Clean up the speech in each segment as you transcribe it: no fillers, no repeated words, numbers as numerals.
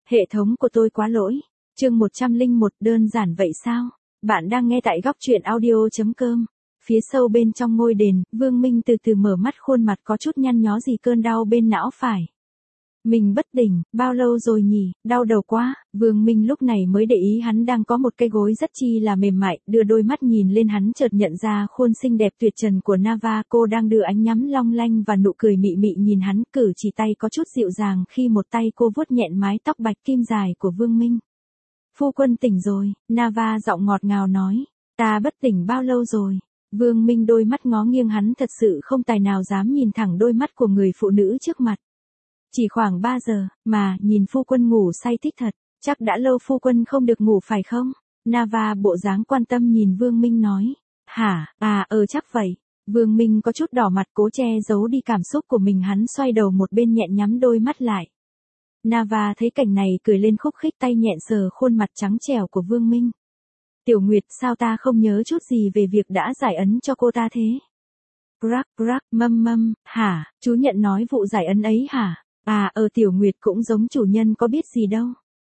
Hệ thống của tôi quá lỗi. Chương 101 đơn giản vậy sao? Bạn đang nghe tại góc truyện audio.com. Phía sâu bên trong ngôi đền, Vương Minh từ từ mở mắt, khuôn mặt có chút nhăn nhó gì cơn đau bên não phải. Mình bất tỉnh, bao lâu rồi nhỉ, đau đầu quá. Vương Minh lúc này mới để ý hắn đang có một cái gối rất chi là mềm mại, đưa đôi mắt nhìn lên hắn chợt nhận ra khuôn xinh đẹp tuyệt trần của Nava. Cô đang đưa ánh nhắm long lanh và nụ cười mị mị nhìn hắn, cử chỉ tay có chút dịu dàng khi một tay cô vuốt nhẹn mái tóc bạch kim dài của Vương Minh. Phu quân tỉnh rồi, Nava giọng ngọt ngào nói. Ta bất tỉnh bao lâu rồi? Vương Minh đôi mắt ngó nghiêng, hắn thật sự không tài nào dám nhìn thẳng đôi mắt của người phụ nữ trước mặt. Chỉ khoảng 3 giờ, mà, nhìn phu quân ngủ say thích thật, chắc đã lâu phu quân không được ngủ phải không? Nava bộ dáng quan tâm nhìn Vương Minh nói. Hả, chắc vậy. Vương Minh có chút đỏ mặt cố che giấu đi cảm xúc của mình, hắn xoay đầu một bên nhẹ nhắm đôi mắt lại. Nava thấy cảnh này cười lên khúc khích, tay nhẹ sờ khuôn mặt trắng trẻo của Vương Minh. Tiểu Nguyệt, sao ta không nhớ chút gì về việc đã giải ấn cho cô ta thế? Mâm, hả, chú nhận nói vụ giải ấn ấy hả? Tiểu Nguyệt cũng giống chủ nhân có biết gì đâu.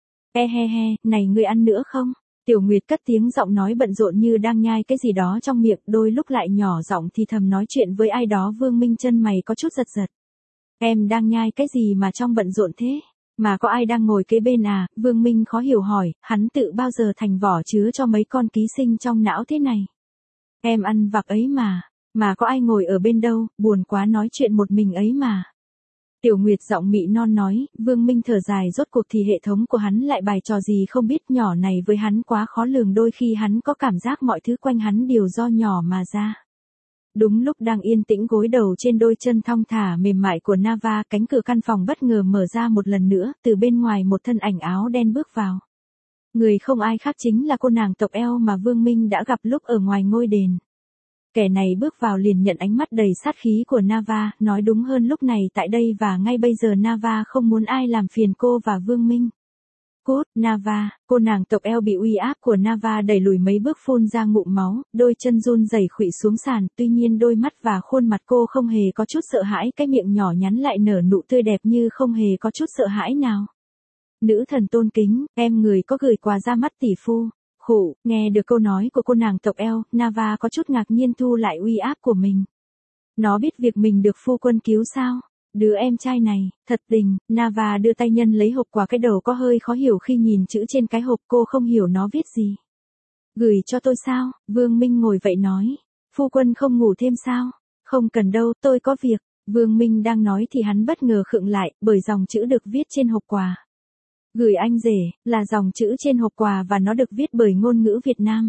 Này ngươi ăn nữa không? Tiểu Nguyệt cất tiếng, giọng nói bận rộn như đang nhai cái gì đó trong miệng, đôi lúc lại nhỏ giọng thì thầm nói chuyện với ai đó. Vương Minh chân mày có chút giật giật. Em đang nhai cái gì mà trong bận rộn thế? Mà có ai đang ngồi kế bên à? Vương Minh khó hiểu hỏi, hắn tự bao giờ thành vỏ chứa cho mấy con ký sinh trong não thế này? Em ăn vặt ấy mà có ai ngồi ở bên đâu, buồn quá nói chuyện một mình ấy mà. Tiểu Nguyệt giọng mị non nói. Vương Minh thở dài, rốt cuộc thì hệ thống của hắn lại bày trò gì không biết, nhỏ này với hắn quá khó lường, đôi khi hắn có cảm giác mọi thứ quanh hắn đều do nhỏ mà ra. Đúng lúc đang yên tĩnh gối đầu trên đôi chân thong thả mềm mại của Nava, cánh cửa căn phòng bất ngờ mở ra một lần nữa, từ bên ngoài một thân ảnh áo đen bước vào. Người không ai khác chính là cô nàng tộc eo mà Vương Minh đã gặp lúc ở ngoài ngôi đền. Kẻ này bước vào liền nhận ánh mắt đầy sát khí của Nava, nói đúng hơn lúc này tại đây và ngay bây giờ Nava không muốn ai làm phiền cô và Vương Minh. Cút, Nava, cô nàng tộc eo bị uy áp của Nava đẩy lùi mấy bước, phun ra ngụm máu, đôi chân run rẩy khuỵu xuống sàn, tuy nhiên đôi mắt và khuôn mặt cô không hề có chút sợ hãi, cái miệng nhỏ nhắn lại nở nụ tươi đẹp như không hề có chút sợ hãi nào. Nữ thần tôn kính, em người có gửi quà ra mắt tỷ phu. Khụ, nghe được câu nói của cô nàng tộc eo, Nava có chút ngạc nhiên thu lại uy áp của mình. Nó biết việc mình được phu quân cứu sao? Đứa em trai này, thật tình. Nava đưa tay nhân lấy hộp quà, cái đầu có hơi khó hiểu khi nhìn chữ trên cái hộp, cô không hiểu nó viết gì. Gửi cho tôi sao? Vương Minh ngồi vậy nói. Phu quân không ngủ thêm sao? Không cần đâu, tôi có việc. Vương Minh đang nói thì hắn bất ngờ khựng lại, bởi dòng chữ được viết trên hộp quà. Gửi anh rể, là dòng chữ trên hộp quà và nó được viết bởi ngôn ngữ Việt Nam.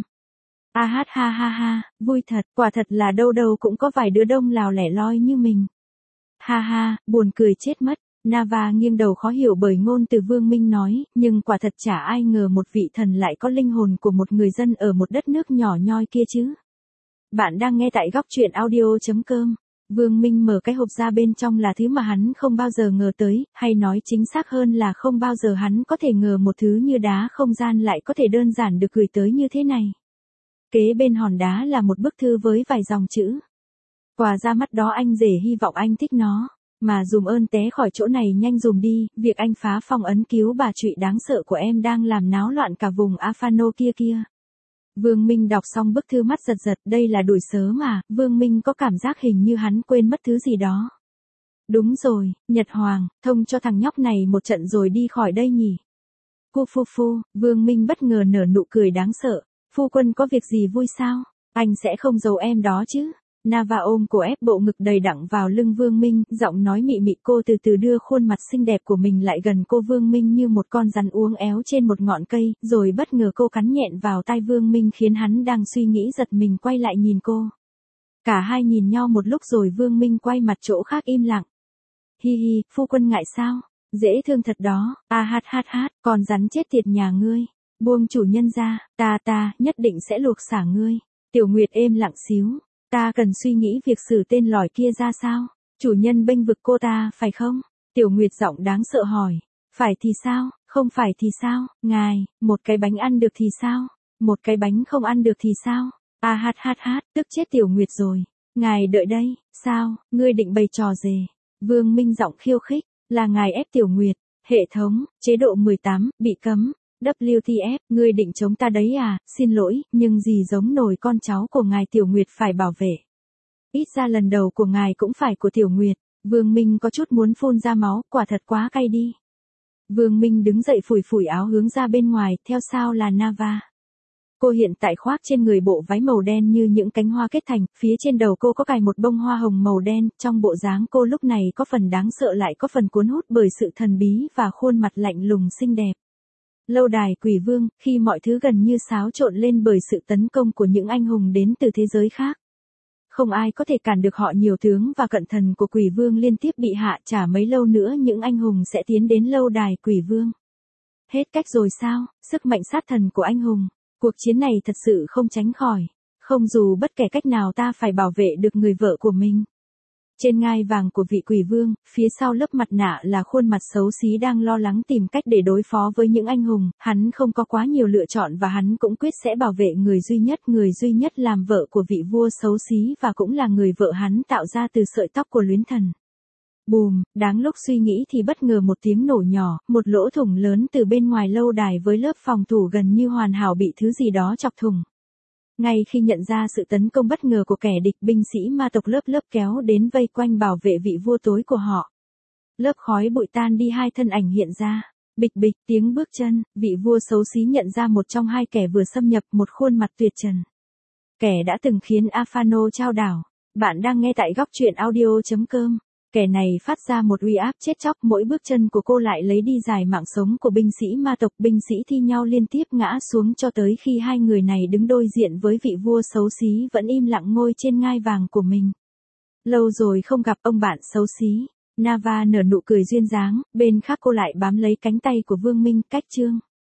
Ha, vui thật, quả thật là đâu đâu cũng có vài đứa đông lào lẻ loi như mình. Ha, buồn cười chết mất. Nava nghiêng đầu khó hiểu bởi ngôn từ Vương Minh nói, nhưng quả thật chả ai ngờ một vị thần lại có linh hồn của một người dân ở một đất nước nhỏ nhoi kia chứ. Bạn đang nghe tại góc truyện audio.com. Vương Minh mở cái hộp ra, bên trong là thứ mà hắn không bao giờ ngờ tới, hay nói chính xác hơn là không bao giờ hắn có thể ngờ một thứ như đá không gian lại có thể đơn giản được gửi tới như thế này. Kế bên hòn đá là một bức thư với vài dòng chữ. Quà ra mắt đó anh rể, hy vọng anh thích nó. Mà dùm ơn té khỏi chỗ này nhanh dùm đi, việc anh phá phong ấn cứu bà trụy đáng sợ của em đang làm náo loạn cả vùng Afano kia. Vương Minh đọc xong bức thư mắt giật, đây là đuổi sớm mà, Vương Minh có cảm giác hình như hắn quên mất thứ gì đó. Đúng rồi, Nhật Hoàng, thông cho thằng nhóc này một trận rồi đi khỏi đây nhỉ. Phu, Vương Minh bất ngờ nở nụ cười đáng sợ. Phu quân có việc gì vui sao? Anh sẽ không giấu em đó chứ? Nava ôm cổ ép bộ ngực đầy đặn vào lưng Vương Minh, giọng nói mị mị. Cô từ từ đưa khuôn mặt xinh đẹp của mình lại gần cô. Vương Minh như một con rắn uốn éo trên một ngọn cây, rồi bất ngờ cô cắn nhẹn vào tai Vương Minh khiến hắn đang suy nghĩ giật mình quay lại nhìn cô. Cả hai nhìn nhau một lúc rồi Vương Minh quay mặt chỗ khác im lặng. Hi, phu quân ngại sao? Dễ thương thật đó. Con rắn chết tiệt nhà ngươi. Buông chủ nhân ra, ta nhất định sẽ luộc xả ngươi. Tiểu Nguyệt êm lặng xíu. Ta cần suy nghĩ việc xử tên lỏi kia ra sao? Chủ nhân bênh vực cô ta, phải không? Tiểu Nguyệt giọng đáng sợ hỏi. Phải thì sao? Không phải thì sao? Ngài, một cái bánh ăn được thì sao? Một cái bánh không ăn được thì sao? Tức chết Tiểu Nguyệt rồi. Ngài đợi đây, sao? Ngươi định bày trò dề? Vương Minh giọng khiêu khích. Là ngài ép Tiểu Nguyệt. Hệ thống, chế độ 18, bị cấm. WTF, ngươi định chống ta đấy à, xin lỗi, nhưng gì giống nổi con cháu của ngài Tiểu Nguyệt phải bảo vệ. Ít ra lần đầu của ngài cũng phải của Tiểu Nguyệt. Vương Minh có chút muốn phun ra máu, quả thật quá cay đi. Vương Minh đứng dậy phủi phủi áo hướng ra bên ngoài, theo sau là Nava. Cô hiện tại khoác trên người bộ váy màu đen như những cánh hoa kết thành, phía trên đầu cô có cài một bông hoa hồng màu đen, trong bộ dáng cô lúc này có phần đáng sợ lại có phần cuốn hút bởi sự thần bí và khuôn mặt lạnh lùng xinh đẹp. Lâu đài Quỷ Vương, khi mọi thứ gần như xáo trộn lên bởi sự tấn công của những anh hùng đến từ thế giới khác. Không ai có thể cản được họ, nhiều tướng và cận thần của Quỷ Vương liên tiếp bị hạ, chả mấy lâu nữa những anh hùng sẽ tiến đến lâu đài Quỷ Vương. Hết cách rồi sao, sức mạnh sát thần của anh hùng. Cuộc chiến này thật sự không tránh khỏi. Không dù bất kể cách nào ta phải bảo vệ được người vợ của mình. Trên ngai vàng của vị Quỷ Vương, phía sau lớp mặt nạ là khuôn mặt xấu xí đang lo lắng tìm cách để đối phó với những anh hùng. Hắn không có quá nhiều lựa chọn và hắn cũng quyết sẽ bảo vệ người duy nhất làm vợ của vị vua xấu xí và cũng là người vợ hắn tạo ra từ sợi tóc của luyến thần. Bùm, đáng lúc suy nghĩ thì bất ngờ một tiếng nổ nhỏ, một lỗ thủng lớn từ bên ngoài lâu đài với lớp phòng thủ gần như hoàn hảo bị thứ gì đó chọc thủng. Ngay khi nhận ra sự tấn công bất ngờ của kẻ địch, binh sĩ ma tộc lớp kéo đến vây quanh bảo vệ vị vua tối của họ. Lớp khói bụi tan đi, hai thân ảnh hiện ra. Bịch bịch tiếng bước chân, vị vua xấu xí nhận ra một trong hai kẻ vừa xâm nhập, một khuôn mặt tuyệt trần. Kẻ đã từng khiến Afano chao đảo. Bạn đang nghe tại góc truyện audio.com. Kẻ này phát ra một uy áp chết chóc, mỗi bước chân của cô lại lấy đi dài mạng sống của binh sĩ ma tộc. Binh sĩ thi nhau liên tiếp ngã xuống cho tới khi hai người này đứng đối diện với vị vua xấu xí vẫn im lặng ngồi trên ngai vàng của mình. Lâu rồi không gặp ông bạn xấu xí. Nava nở nụ cười duyên dáng, bên khác cô lại bám lấy cánh tay của Vương Minh, cách chương.